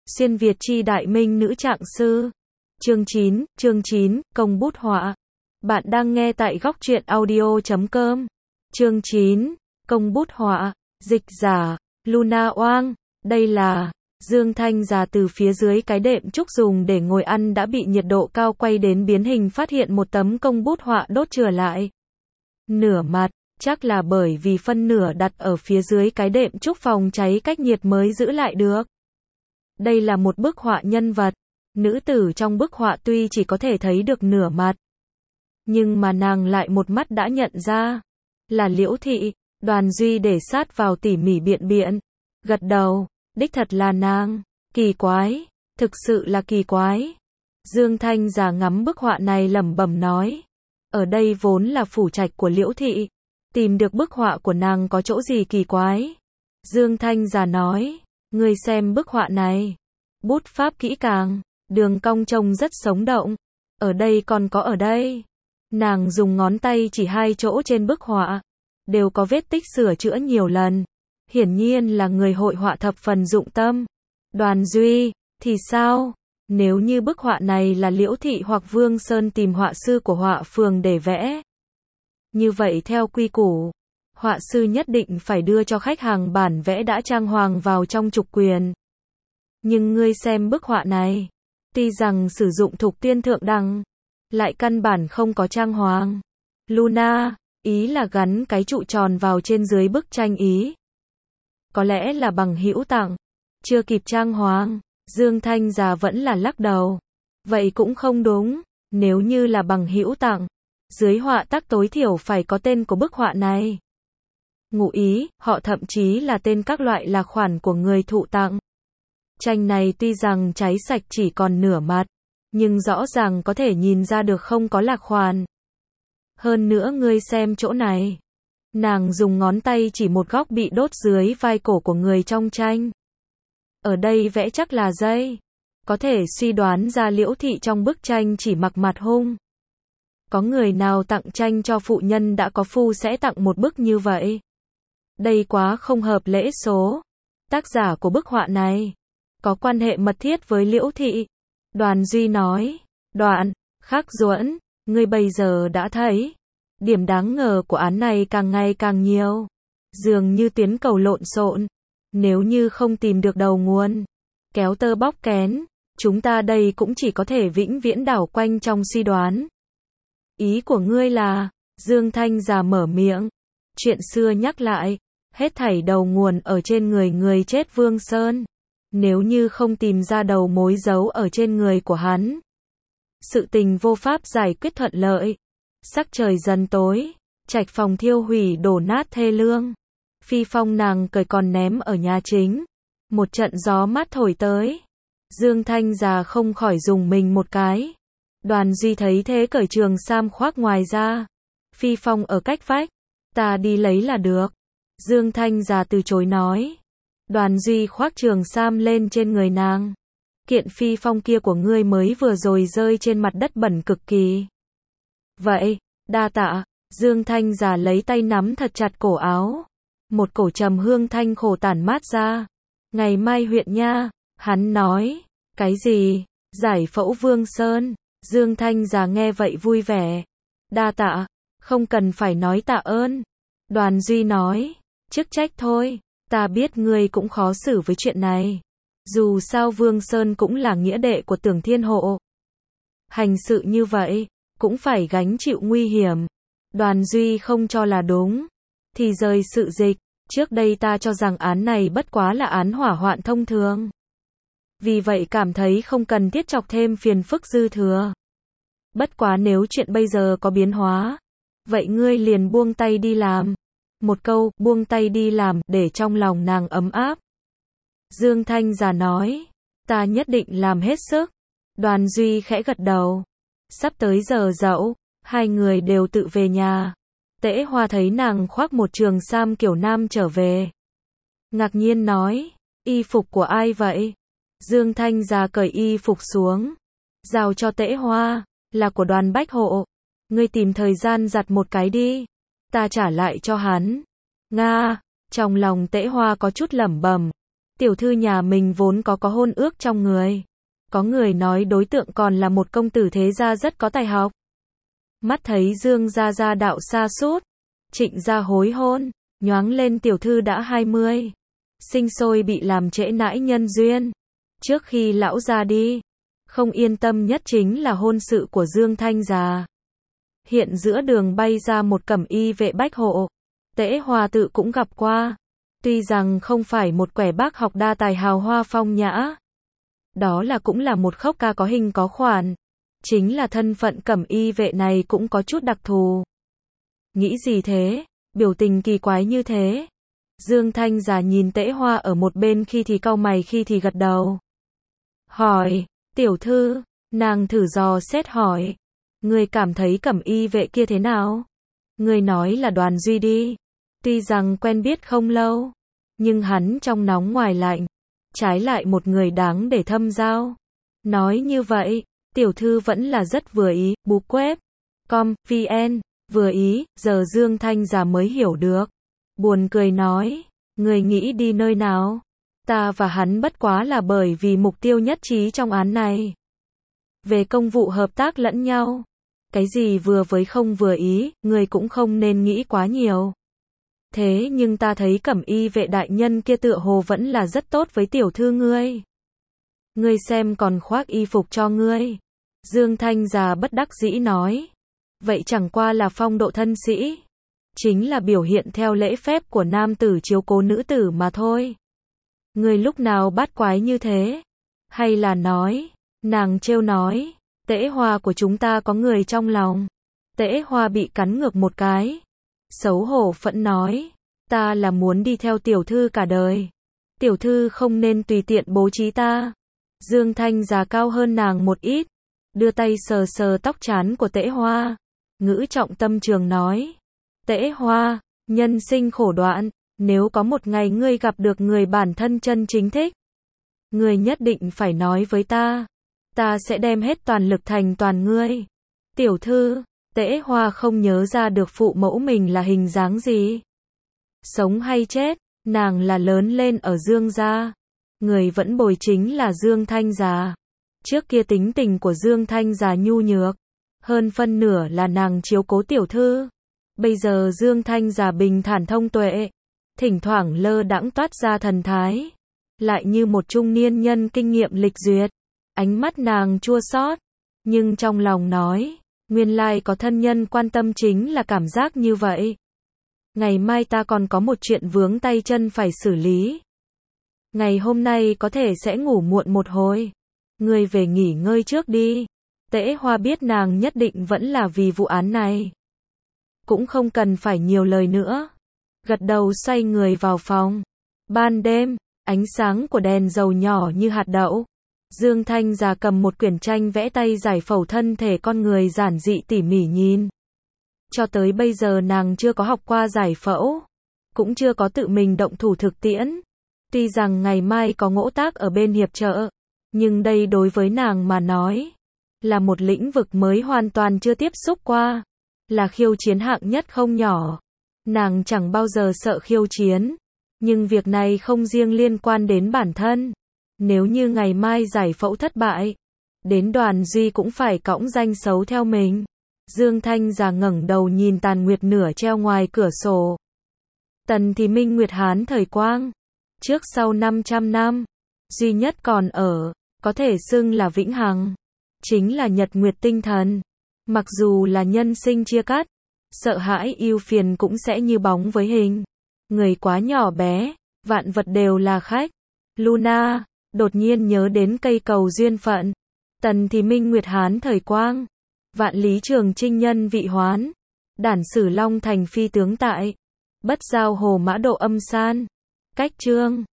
Xuyên Việt chi đại minh nữ trạng sư. Chương 9, công bút họa. Bạn đang nghe tại góc truyện audio.com. Chương 9, công bút họa. Dịch giả, Luna Oang. Đây là Dương Thanh già từ phía dưới cái đệm trúc dùng để ngồi ăn đã bị nhiệt độ cao quay đến biến hình, phát hiện một tấm công bút họa đốt chừa lại. Nửa mặt, chắc là bởi vì phân nửa đặt ở phía dưới cái đệm trúc phòng cháy cách nhiệt mới giữ lại được. Đây là một bức họa nhân vật. Nữ tử trong bức họa tuy chỉ có thể thấy được nửa mặt, nhưng mà nàng lại một mắt đã nhận ra là Liễu Thị. Đoàn Duy để sát vào tỉ mỉ biện biện, gật đầu, đích thật là nàng. Kỳ quái, thực sự là kỳ quái. Dương Thanh già ngắm bức họa này lẩm bẩm nói, ở đây vốn là phủ trạch của Liễu Thị, tìm được bức họa của nàng có chỗ gì kỳ quái. Dương Thanh già nói, ngươi xem bức họa này, bút pháp kỹ càng, đường cong trông rất sống động. Ở đây còn có ở đây. Nàng dùng ngón tay chỉ hai chỗ trên bức họa, đều có vết tích sửa chữa nhiều lần. Hiển nhiên là người hội họa thập phần dụng tâm. Đoàn Duy, thì sao? Nếu như bức họa này là Liễu Thị hoặc Vương Sơn tìm họa sư của họa phường để vẽ, như vậy theo quy củ, họa sư nhất định phải đưa cho khách hàng bản vẽ đã trang hoàng vào trong trục quyền. Nhưng ngươi xem bức họa này, tuy rằng sử dụng thục tiên thượng đẳng, lại căn bản không có trang hoàng. Luna, ý là gắn cái trụ tròn vào trên dưới bức tranh ý. Có lẽ là bằng hữu tặng, chưa kịp trang hoàng. Dương Thanh già vẫn là lắc đầu. Vậy cũng không đúng, nếu như là bằng hữu tặng, dưới họa tác tối thiểu phải có tên của bức họa này. Ngụ ý, họ thậm chí là tên các loại là khoản của người thụ tặng. Tranh này tuy rằng cháy sạch chỉ còn nửa mặt, nhưng rõ ràng có thể nhìn ra được không có lạc khoản. Hơn nữa ngươi xem chỗ này. Nàng dùng ngón tay chỉ một góc bị đốt dưới vai cổ của người trong tranh. Ở đây vẽ chắc là dây. Có thể suy đoán ra Liễu Thị trong bức tranh chỉ mặc mặt hung. Có người nào tặng tranh cho phụ nhân đã có phu sẽ tặng một bức như vậy? Đây quá không hợp lễ số. Tác giả của bức họa này có quan hệ mật thiết với Liễu Thị. Đoàn Duy nói, Đoạn, Khắc Duẫn, ngươi bây giờ đã thấy, điểm đáng ngờ của án này càng ngày càng nhiều. Dường như tuyến cầu lộn xộn. Nếu như không tìm được đầu nguồn, kéo tơ bóc kén, chúng ta đây cũng chỉ có thể vĩnh viễn đảo quanh trong suy đoán. Ý của ngươi là, Dương Thanh già mở miệng, chuyện xưa nhắc lại, hết thảy đầu nguồn ở trên người chết Vương Sơn. Nếu như không tìm ra đầu mối giấu ở trên người của hắn, sự tình vô pháp giải quyết thuận lợi. Sắc trời dần tối, trạch phòng thiêu hủy đổ nát thê lương. Phi phong nàng cởi còn ném ở nhà chính. Một trận gió mát thổi tới. Dương Thanh già không khỏi dùng mình một cái. Đoàn Duy thấy thế cởi trường sam khoác ngoài ra. Phi phong ở cách vách, ta đi lấy là được. Dương Thanh già từ chối nói. Đoàn Duy khoác trường sam lên trên người nàng. Kiện phi phong kia của ngươi mới vừa rồi rơi trên mặt đất bẩn cực kỳ. Vậy, đa tạ. Dương Thanh già lấy tay nắm thật chặt cổ áo. Một cổ trầm hương thanh khổ tản mát ra. Ngày mai huyện nha, hắn nói. Cái gì? Giải phẫu Vương Sơn. Dương Thanh già nghe vậy vui vẻ. Đa tạ, không cần phải nói tạ ơn. Đoàn Duy nói, chức trách thôi, ta biết ngươi cũng khó xử với chuyện này. Dù sao Vương Sơn cũng là nghĩa đệ của Tưởng Thiên Hộ. Hành sự như vậy, cũng phải gánh chịu nguy hiểm. Đoàn Duy không cho là đúng. Thì rời sự dịch, trước đây ta cho rằng án này bất quá là án hỏa hoạn thông thường. Vì vậy cảm thấy không cần thiết chọc thêm phiền phức dư thừa. Bất quá nếu chuyện bây giờ có biến hóa, vậy ngươi liền buông tay đi làm. Một câu, buông tay đi làm, để trong lòng nàng ấm áp. Dương Thanh già nói, ta nhất định làm hết sức. Đoàn Duy khẽ gật đầu. Sắp tới giờ dậu, hai người đều tự về nhà. Tễ Hoa thấy nàng khoác một trường sam kiểu nam trở về, ngạc nhiên nói, y phục của ai vậy? Dương Thanh già cởi y phục xuống, giao cho Tễ Hoa, là của Đoàn Bách Hộ. Ngươi tìm thời gian giặt một cái đi, ta trả lại cho hắn. Nga, trong lòng Tễ Hoa có chút lẩm bẩm, Tiểu thư nhà mình vốn có hôn ước trong người. Có người nói đối tượng còn là một công tử thế gia rất có tài học. Mắt thấy Dương gia gia đạo sa sút, Trịnh gia hối hôn, nhoáng lên tiểu thư đã 20. Sinh sôi bị làm trễ nãi nhân duyên. Trước khi lão ra đi, không yên tâm nhất chính là hôn sự của Dương Thanh già. Hiện giữa đường bay ra một cẩm y vệ bách hộ. Tễ Hoa tự cũng gặp qua. Tuy rằng không phải một quẻ bác học đa tài hào hoa phong nhã. Đó là cũng là một khốc ca có hình có khoản. Chính là thân phận cẩm y vệ này cũng có chút đặc thù. Nghĩ gì thế? Biểu tình kỳ quái như thế. Dương Thanh già nhìn Tễ Hoa ở một bên khi thì cau mày khi thì gật đầu. Hỏi, tiểu thư, nàng thử dò xét hỏi. Người cảm thấy cẩm y vệ kia thế nào? Người nói là Đoàn Duy đi. Tuy rằng quen biết không lâu, nhưng hắn trong nóng ngoài lạnh. Trái lại một người đáng để thâm giao. Nói như vậy, tiểu thư vẫn là rất vừa ý. Bú web, com, vn, vừa ý, giờ Dương Thanh già mới hiểu được. Buồn cười nói, người nghĩ đi nơi nào? Ta và hắn bất quá là bởi vì mục tiêu nhất trí trong án này. Về công vụ hợp tác lẫn nhau. Cái gì vừa với không vừa ý, người cũng không nên nghĩ quá nhiều. Thế nhưng ta thấy cẩm y vệ đại nhân kia tựa hồ vẫn là rất tốt với tiểu thư ngươi. Ngươi xem còn khoác y phục cho ngươi. Dương Thanh già bất đắc dĩ nói. Vậy chẳng qua là phong độ thân sĩ. Chính là biểu hiện theo lễ phép của nam tử chiếu cố nữ tử mà thôi. Ngươi lúc nào bát quái như thế? Hay là nói, nàng trêu nói, Tễ Hoa của chúng ta có người trong lòng. Tễ Hoa bị cắn ngược một cái. Xấu hổ phẫn nói, ta là muốn đi theo tiểu thư cả đời. Tiểu thư không nên tùy tiện bố trí ta. Dương Thanh già cao hơn nàng một ít, đưa tay sờ sờ tóc trán của Tễ Hoa. Ngữ trọng tâm trường nói, Tễ Hoa, nhân sinh khổ đoạn, nếu có một ngày ngươi gặp được người bản thân chân chính thích, ngươi nhất định phải nói với ta. Ta sẽ đem hết toàn lực thành toàn ngươi. Tiểu thư, Tễ Hoa không nhớ ra được phụ mẫu mình là hình dáng gì. Sống hay chết, nàng là lớn lên ở Dương gia. Người vẫn bồi chính là Dương Thanh già. Trước kia tính tình của Dương Thanh già nhu nhược. Hơn phân nửa là nàng chiếu cố tiểu thư. Bây giờ Dương Thanh già bình thản thông tuệ. Thỉnh thoảng lơ đãng toát ra thần thái. Lại như một trung niên nhân kinh nghiệm lịch duyệt. Ánh mắt nàng chua xót, nhưng trong lòng nói, nguyên lai có thân nhân quan tâm chính là cảm giác như vậy. Ngày mai ta còn có một chuyện vướng tay chân phải xử lý. Ngày hôm nay có thể sẽ ngủ muộn một hồi. Ngươi về nghỉ ngơi trước đi. Tễ Hoa biết nàng nhất định vẫn là vì vụ án này. Cũng không cần phải nhiều lời nữa. Gật đầu xoay người vào phòng. Ban đêm, ánh sáng của đèn dầu nhỏ như hạt đậu. Dương Thanh già cầm một quyển tranh vẽ tay giải phẫu thân thể con người giản dị tỉ mỉ nhìn. Cho tới bây giờ nàng chưa có học qua giải phẫu, cũng chưa có tự mình động thủ thực tiễn. Tuy rằng ngày mai có ngỗ tác ở bên hiệp trợ, nhưng đây đối với nàng mà nói, là một lĩnh vực mới hoàn toàn chưa tiếp xúc qua, là khiêu chiến hạng nhất không nhỏ. Nàng chẳng bao giờ sợ khiêu chiến, nhưng việc này không riêng liên quan đến bản thân. Nếu như ngày mai giải phẫu thất bại, đến Đoàn Duy cũng phải cõng danh xấu theo mình. Dương Thanh già ngẩng đầu nhìn tàn nguyệt nửa treo ngoài cửa sổ. Tần thì Minh Nguyệt Hán thời quang, trước sau 500 năm, duy nhất còn ở, có thể xưng là vĩnh hằng, chính là Nhật Nguyệt tinh thần. Mặc dù là nhân sinh chia cắt, sợ hãi ưu phiền cũng sẽ như bóng với hình. Người quá nhỏ bé, vạn vật đều là khách. Luna đột nhiên nhớ đến cây cầu duyên phận. Tần thì Minh Nguyệt Hán thời quang, vạn lý trường trinh nhân vị hoán, đản sử long thành phi tướng tại, bất giao hồ mã độ âm san. Cách chương